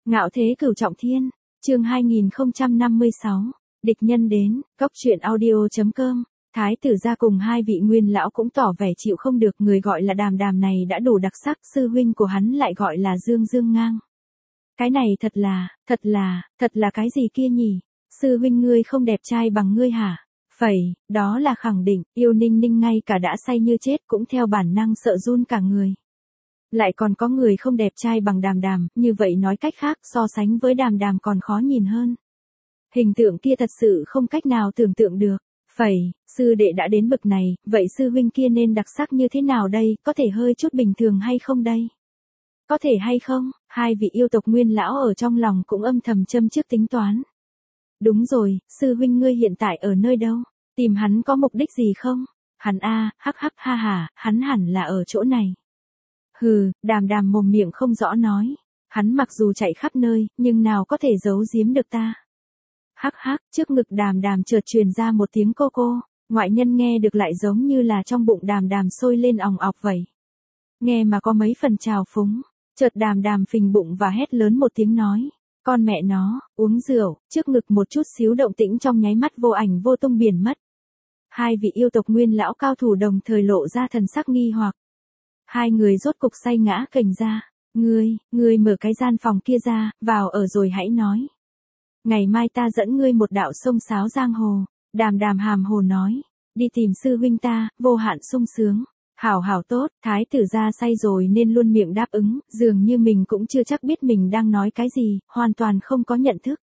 Ngạo thế cửu trọng thiên, chương 2056, địch nhân đến, góc truyện audio.com. Thái tử gia cùng hai vị nguyên lão cũng tỏ vẻ chịu không được, người gọi là Đàm Đàm này đã đủ đặc sắc, sư huynh của hắn lại gọi là Dương Dương ngang. Cái này thật là cái gì kia nhỉ? Sư huynh ngươi không đẹp trai bằng ngươi hả? Phẩy, đó là khẳng định, Yêu Ninh Ninh ngay cả đã say như chết cũng theo bản năng sợ run cả người. Lại còn có người không đẹp trai bằng Đàm Đàm, như vậy nói cách khác so sánh với Đàm Đàm còn khó nhìn hơn. Hình tượng kia thật sự không cách nào tưởng tượng được. Phẩy, sư đệ đã đến bậc này, vậy sư huynh kia nên đặc sắc như thế nào đây, có thể hơi chút bình thường hay không đây? Có thể hay không? Hai vị yêu tộc nguyên lão ở trong lòng cũng âm thầm châm trước tính toán. Đúng rồi, sư huynh ngươi hiện tại ở nơi đâu? Tìm hắn có mục đích gì không? Hắn hắc hắc ha hà, hắn hẳn là ở chỗ này. Hừ, Đàm Đàm mồm miệng không rõ nói. Hắn mặc dù chạy khắp nơi, nhưng nào có thể giấu giếm được ta. Hắc hắc, trước ngực Đàm Đàm chợt truyền ra một tiếng cô cô, ngoại nhân nghe được lại giống như là trong bụng Đàm Đàm sôi lên òng ọc vậy. Nghe mà có mấy phần trào phúng, chợt Đàm Đàm phình bụng và hét lớn một tiếng nói. Con mẹ nó, uống rượu, trước ngực một chút xíu động tĩnh trong nháy mắt vô ảnh vô tung biển mất. Hai vị yêu tộc nguyên lão cao thủ đồng thời lộ ra thần sắc nghi hoặc. Hai người rốt cục say ngã kềnh ra. Ngươi mở cái gian phòng kia ra, vào ở rồi hãy nói. Ngày mai ta dẫn ngươi một đạo sông sáo giang hồ. Đàm Đàm hàm hồ nói. Đi tìm sư huynh ta, vô hạn sung sướng. Hảo hảo tốt, thái tử gia say rồi nên luôn miệng đáp ứng, dường như mình cũng chưa chắc biết mình đang nói cái gì, hoàn toàn không có nhận thức.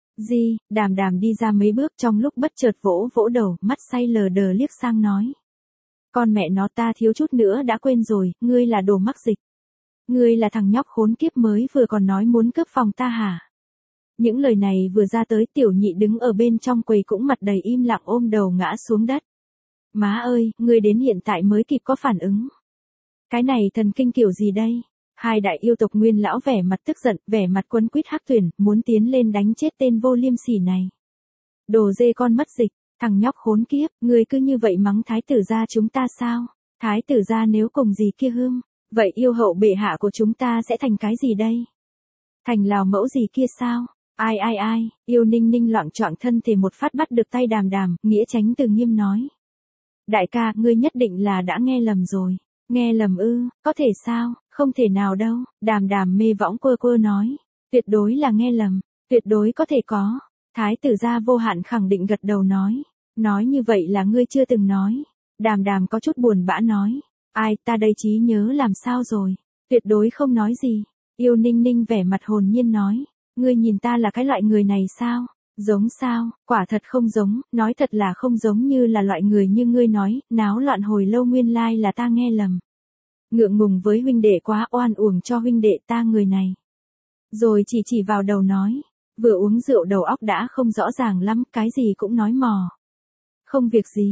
Đàm Đàm đi ra mấy bước trong lúc bất chợt vỗ vỗ đầu, mắt say lờ đờ liếc sang nói. Con mẹ nó, ta thiếu chút nữa đã quên rồi, ngươi là đồ mắc dịch. Ngươi là thằng nhóc khốn kiếp mới vừa còn nói muốn cướp phòng ta hả? Những lời này vừa ra tới, tiểu nhị đứng ở bên trong quầy cũng mặt đầy im lặng ôm đầu ngã xuống đất. Má ơi, ngươi đến hiện tại mới kịp có phản ứng. Cái này thần kinh kiểu gì đây? Hai đại yêu tộc nguyên lão vẻ mặt tức giận, vẻ mặt quấn quýt hắc tuyển, muốn tiến lên đánh chết tên vô liêm sỉ này. Đồ dê con mất dịch, thằng nhóc khốn kiếp, ngươi cứ như vậy mắng thái tử gia chúng ta sao? Thái tử gia nếu cùng gì kia hương, vậy yêu hậu bệ hạ của chúng ta sẽ thành cái gì đây? Thành lào mẫu gì kia sao? Ai, Yêu Ninh Ninh loạng choạng thân thể một phát bắt được tay Đàm Đàm, Nghĩa Chánh từ nghiêm nói. Đại ca, ngươi nhất định là đã nghe lầm rồi. Nghe lầm ư, có thể sao, không thể nào đâu, Đàm Đàm mê võng quơ nói. Tuyệt đối là nghe lầm, tuyệt đối có thể có. Thái tử gia vô hạn khẳng định gật đầu nói. Nói như vậy là ngươi chưa từng nói. Đàm Đàm có chút buồn bã nói. Ai, ta đây trí nhớ làm sao rồi. Tuyệt đối không nói gì. Yêu Ninh Ninh vẻ mặt hồn nhiên nói. Ngươi nhìn ta là cái loại người này sao? Giống sao? Quả thật không giống, nói thật là không giống như là loại người như ngươi nói, náo loạn hồi lâu nguyên lai là ta nghe lầm. Ngượng ngùng với huynh đệ quá, oan uổng cho huynh đệ ta người này. Rồi chỉ vào đầu nói, vừa uống rượu đầu óc đã không rõ ràng lắm, cái gì cũng nói mò. Không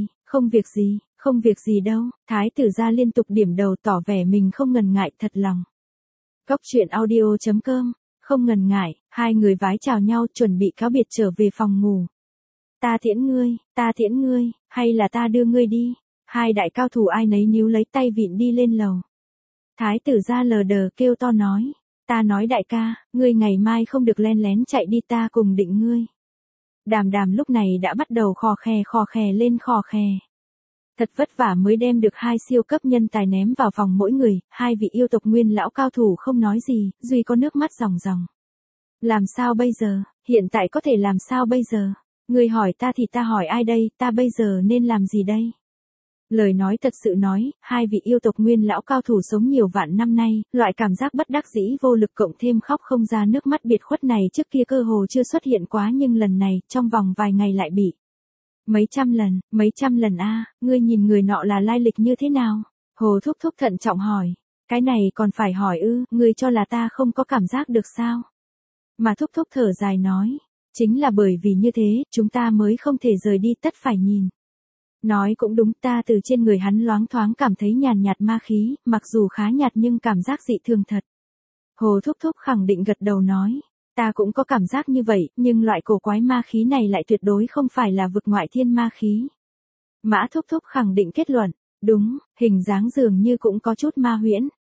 việc gì đâu, thái tử gia liên tục điểm đầu tỏ vẻ mình không ngần ngại thật lòng. Góc truyện audio.com. Không ngần ngại, hai người vái chào nhau chuẩn bị cáo biệt trở về phòng ngủ. Ta tiễn ngươi, hay là ta đưa ngươi đi? Hai đại cao thủ ai nấy níu lấy tay vịn đi lên lầu. Thái tử gia lờ đờ kêu to nói. Ta nói đại ca, ngươi ngày mai không được len lén chạy đi, ta cùng định ngươi. Đàm Đàm lúc này đã bắt đầu khò khè lên khò khè. Thật vất vả mới đem được hai siêu cấp nhân tài ném vào phòng mỗi người, hai vị yêu tộc nguyên lão cao thủ không nói gì, duy có nước mắt ròng ròng. Làm sao bây giờ, hiện tại có thể làm sao bây giờ? Người hỏi ta thì ta hỏi ai đây, ta bây giờ nên làm gì đây? Lời nói thật sự nói, hai vị yêu tộc nguyên lão cao thủ sống nhiều vạn năm nay, loại cảm giác bất đắc dĩ vô lực cộng thêm khóc không ra nước mắt biệt khuất này trước kia cơ hồ chưa xuất hiện quá, nhưng lần này, trong vòng vài ngày lại bị. Mấy trăm lần ngươi nhìn người nọ là lai lịch như thế nào? Hồ Thúc Thúc thận trọng hỏi. Cái này còn phải hỏi ư, ngươi cho là ta không có cảm giác được sao? Mà Thúc Thúc thở dài nói. Chính là bởi vì như thế, chúng ta mới không thể rời đi, tất phải nhìn. Nói cũng đúng, ta từ trên người hắn loáng thoáng cảm thấy nhàn nhạt ma khí, mặc dù khá nhạt nhưng cảm giác dị thường thật. Hồ Thúc Thúc khẳng định gật đầu nói. Ta cũng có cảm giác như vậy, nhưng loại cổ quái ma khí này lại tuyệt đối không phải là vực ngoại thiên ma khí. Mã Thúc Thúc khẳng định kết luận, đúng, hình dáng dường như cũng có chút ma huyễn,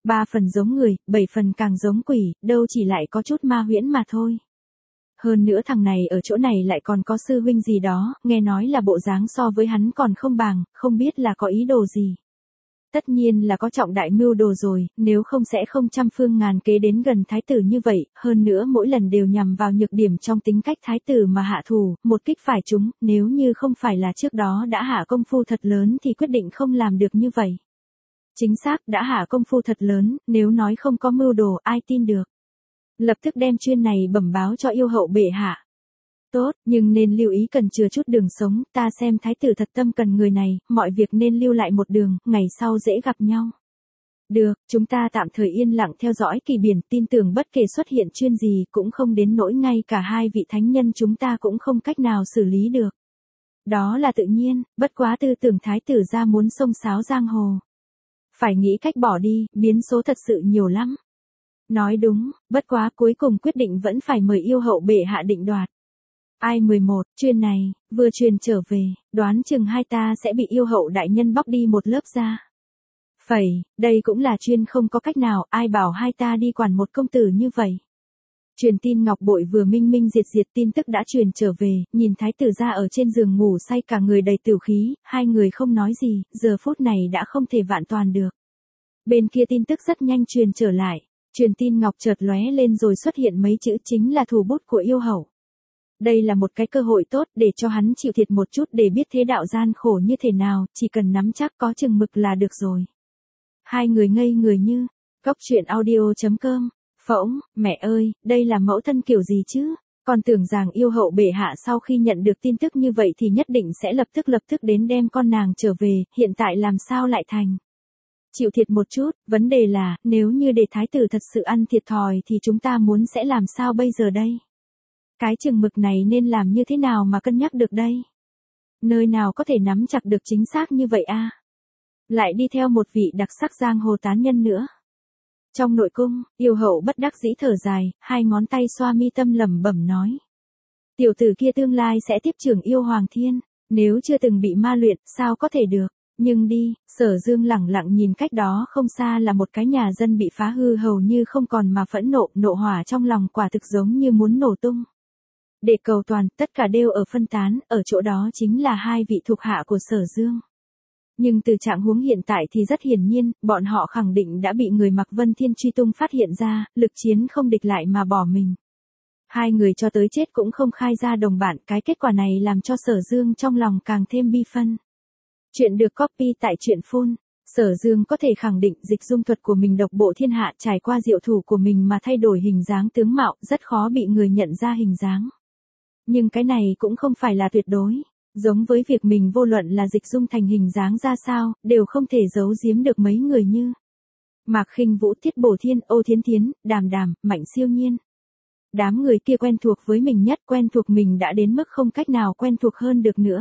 3 phần giống người, 7 phần càng giống quỷ, đâu chỉ lại có chút ma huyễn mà thôi. Hơn nữa thằng này ở chỗ này lại còn có sư huynh gì đó, nghe nói là bộ dáng so với hắn còn không bằng, không biết là có ý đồ gì. Tất nhiên là có trọng đại mưu đồ rồi, nếu không sẽ không trăm phương ngàn kế đến gần thái tử như vậy, hơn nữa mỗi lần đều nhằm vào nhược điểm trong tính cách thái tử mà hạ thủ, một kích phải trúng, nếu như không phải là trước đó đã hạ công phu thật lớn thì quyết định không làm được như vậy. Chính xác, đã hạ công phu thật lớn, nếu nói không có mưu đồ ai tin được. Lập tức đem chuyên này bẩm báo cho yêu hậu bệ hạ. Tốt, nhưng nên lưu ý cần chừa chút đường sống, ta xem thái tử thật tâm cần người này, mọi việc nên lưu lại một đường, ngày sau dễ gặp nhau. Được, chúng ta tạm thời yên lặng theo dõi kỳ biển, tin tưởng bất kể xuất hiện chuyên gì cũng không đến nỗi ngay cả hai vị thánh nhân chúng ta cũng không cách nào xử lý được. Đó là tự nhiên, bất quá tư tưởng thái tử ra muốn xông xáo giang hồ. Phải nghĩ cách bỏ đi, biến số thật sự nhiều lắm. Nói đúng, bất quá cuối cùng quyết định vẫn phải mời yêu hậu bệ hạ định đoạt. Ai 11, chuyên này, vừa truyền trở về, đoán chừng hai ta sẽ bị yêu hậu đại nhân bóc đi một lớp da. Phẩy, đây cũng là chuyên không có cách nào, ai bảo hai ta đi quản một công tử như vậy. Truyền tin ngọc bội vừa minh minh diệt diệt tin tức đã truyền trở về, nhìn thái tử ra ở trên giường ngủ say cả người đầy tửu khí, hai người không nói gì, giờ phút này đã không thể vạn toàn được. Bên kia tin tức rất nhanh truyền trở lại, truyền tin ngọc chợt lóe lên rồi xuất hiện mấy chữ chính là thủ bút của yêu hậu. Đây là một cái cơ hội tốt để cho hắn chịu thiệt một chút để biết thế đạo gian khổ như thế nào, chỉ cần nắm chắc có chừng mực là được rồi. Hai người ngây người như, Cóc Truyện Audio.com, phỗng, mẹ ơi, đây là mẫu thân kiểu gì chứ? Còn tưởng rằng yêu hậu bệ hạ sau khi nhận được tin tức như vậy thì nhất định sẽ lập tức đến đem con nàng trở về, hiện tại làm sao lại thành. Chịu thiệt một chút, vấn đề là, nếu như để thái tử thật sự ăn thiệt thòi thì chúng ta muốn sẽ làm sao bây giờ đây? Cái chừng mực này nên làm như thế nào mà cân nhắc được đây? Nơi nào có thể nắm chặt được chính xác như vậy a? Lại đi theo một vị đặc sắc giang hồ tán nhân nữa. Trong nội cung, yêu hậu bất đắc dĩ thở dài, hai ngón tay xoa mi tâm lẩm bẩm nói. Tiểu tử kia tương lai sẽ tiếp trưởng yêu hoàng thiên, nếu chưa từng bị ma luyện, sao có thể được? Nhưng đi, Sở Dương lẳng lặng nhìn cách đó không xa là một cái nhà dân bị phá hư hầu như không còn mà phẫn nộ hỏa trong lòng quả thực giống như muốn nổ tung. Để cầu toàn, tất cả đều ở phân tán, ở chỗ đó chính là hai vị thuộc hạ của Sở Dương. Nhưng từ trạng huống hiện tại thì rất hiển nhiên, bọn họ khẳng định đã bị người mặc Vân Thiên truy tung phát hiện ra, lực chiến không địch lại mà bỏ mình. Hai người cho tới chết cũng không khai ra đồng bạn, cái kết quả này làm cho Sở Dương trong lòng càng thêm bi phân. Chuyện được copy tại truyện phun. Sở Dương có thể khẳng định dịch dung thuật của mình độc bộ thiên hạ trải qua diệu thủ của mình mà thay đổi hình dáng tướng mạo, rất khó bị người nhận ra hình dáng. Nhưng cái này cũng không phải là tuyệt đối. Giống với việc mình vô luận là dịch dung thành hình dáng ra sao, đều không thể giấu giếm được mấy người như Mạc Khinh Vũ, Tiết Bổ Thiên, Ô Thiến Thiến, Đàm Đàm, Mạnh Siêu Nhiên. Đám người kia quen thuộc với mình nhất, quen thuộc mình đã đến mức không cách nào quen thuộc hơn được nữa.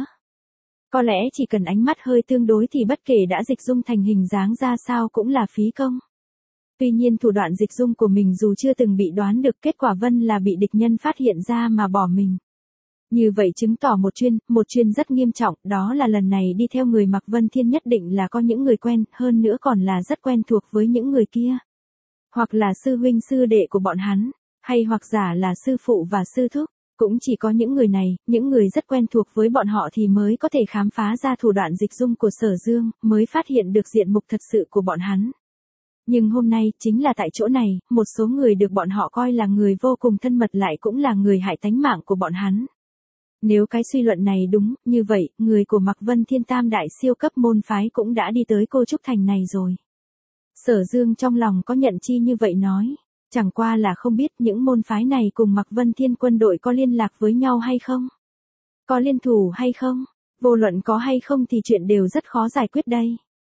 Có lẽ chỉ cần ánh mắt hơi tương đối thì bất kể đã dịch dung thành hình dáng ra sao cũng là phí công. Tuy nhiên thủ đoạn dịch dung của mình dù chưa từng bị đoán được, kết quả Vân là bị địch nhân phát hiện ra mà bỏ mình. Như vậy chứng tỏ một chuyên rất nghiêm trọng, đó là lần này đi theo người mặc Vân Thiên nhất định là có những người quen, hơn nữa còn là rất quen thuộc với những người kia. Hoặc là sư huynh sư đệ của bọn hắn, hay hoặc giả là sư phụ và sư thúc, cũng chỉ có những người này, những người rất quen thuộc với bọn họ thì mới có thể khám phá ra thủ đoạn dịch dung của Sở Dương, mới phát hiện được diện mục thật sự của bọn hắn. Nhưng hôm nay, chính là tại chỗ này, một số người được bọn họ coi là người vô cùng thân mật lại cũng là người hại tánh mạng của bọn hắn. Nếu cái suy luận này đúng, như vậy, người của Mạc Vân Thiên tam đại siêu cấp môn phái cũng đã đi tới Cô Trúc Thành này rồi. Sở Dương trong lòng có nhận chi như vậy nói, chẳng qua là không biết những môn phái này cùng Mạc Vân Thiên quân đội có liên lạc với nhau hay không? Có liên thủ hay không? Vô luận có hay không thì chuyện đều rất khó giải quyết đây.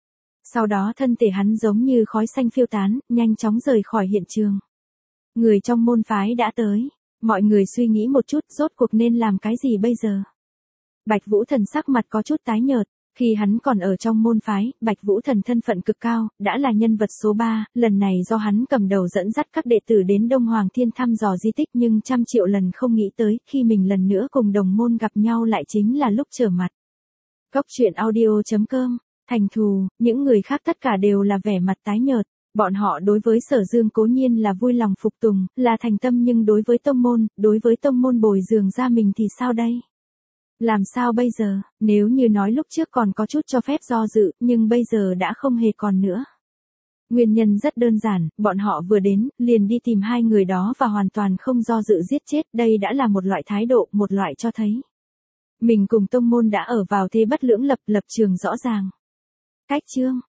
Sau đó thân thể hắn giống như khói xanh phiêu tán, nhanh chóng rời khỏi hiện trường. Người trong môn phái đã tới. Mọi người suy nghĩ một chút, rốt cuộc nên làm cái gì bây giờ? Bạch Vũ Thần sắc mặt có chút tái nhợt, khi hắn còn ở trong môn phái, Bạch Vũ Thần thân phận cực cao, đã là nhân vật số 3, lần này do hắn cầm đầu dẫn dắt các đệ tử đến Đông Hoàng Thiên thăm dò di tích, nhưng trăm triệu lần không nghĩ tới, khi mình lần nữa cùng đồng môn gặp nhau lại chính là lúc trở mặt. Cóc Truyện Audio.com, thành thù, những người khác tất cả đều là vẻ mặt tái nhợt. Bọn họ đối với Sở Dương cố nhiên là vui lòng phục tùng, là thành tâm, nhưng đối với tông môn bồi dưỡng ra mình thì sao đây? Làm sao bây giờ, nếu như nói lúc trước còn có chút cho phép do dự, nhưng bây giờ đã không hề còn nữa. Nguyên nhân rất đơn giản, bọn họ vừa đến, liền đi tìm hai người đó và hoàn toàn không do dự giết chết, đây đã là một loại thái độ, một loại cho thấy. Mình cùng tông môn đã ở vào thế bất lưỡng lập, lập trường rõ ràng. Cách chương